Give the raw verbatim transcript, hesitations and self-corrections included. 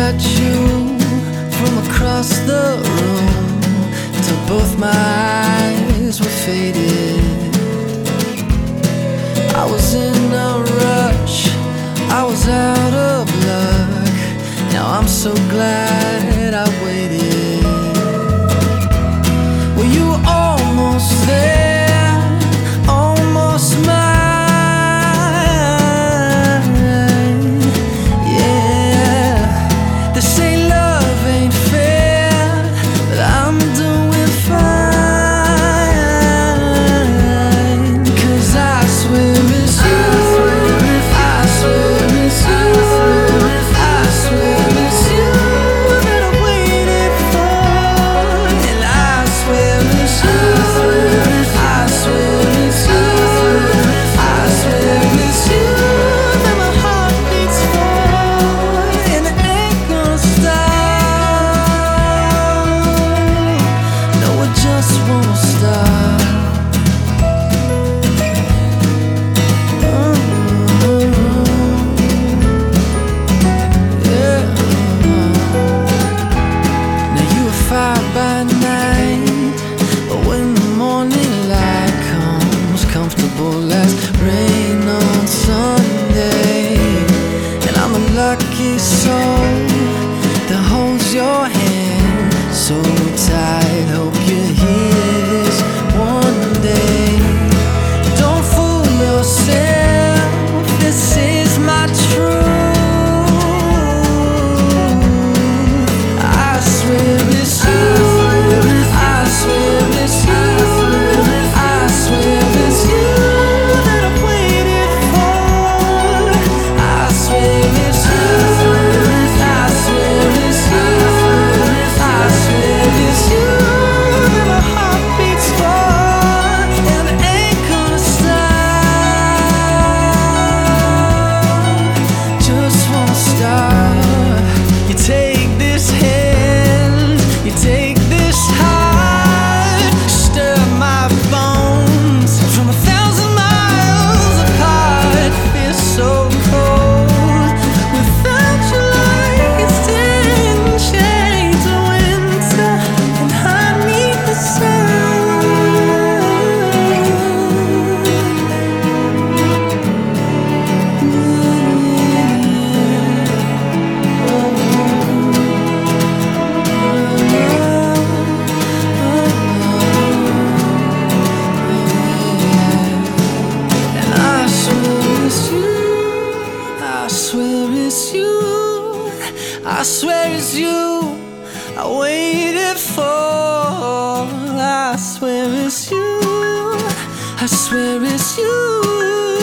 at you from across the room till both my eyes were faded. I was in a rush, I was out of luck. Now I'm so glad I waited. Well, you were almost there, almost mine. Yeah, they say love ain't fair, but I'm doing fine. 'Cause I swear it's you, I swear it's you, I swear it's you that I waited for. And I swear it's you, I swear it's you, I swear it's you that my heart beats for. And it ain't gonna stop, no, it just won't stop. Fire by night, but when the morning light comes, comfortable as rain on Sunday. And I'm a lucky soul that holds your hand so tight. Hope you hear this one day. Don't fool yourself, this is my truth. I swear it's you, I swear it's you, I swear it's you that I waited for. I swear it's you, I swear it's you, I swear it's you that my heart beats for. And it ain't gonna stop, just won't stop. You take this hand, you take this heart, stir my bones from a thousand miles apart. Feels so cold without your light. It's ten shades of winter, and I need the sun. And I swear it's you, I swear it's you, I swear it's you I waited for. I swear it's you, I swear it's you.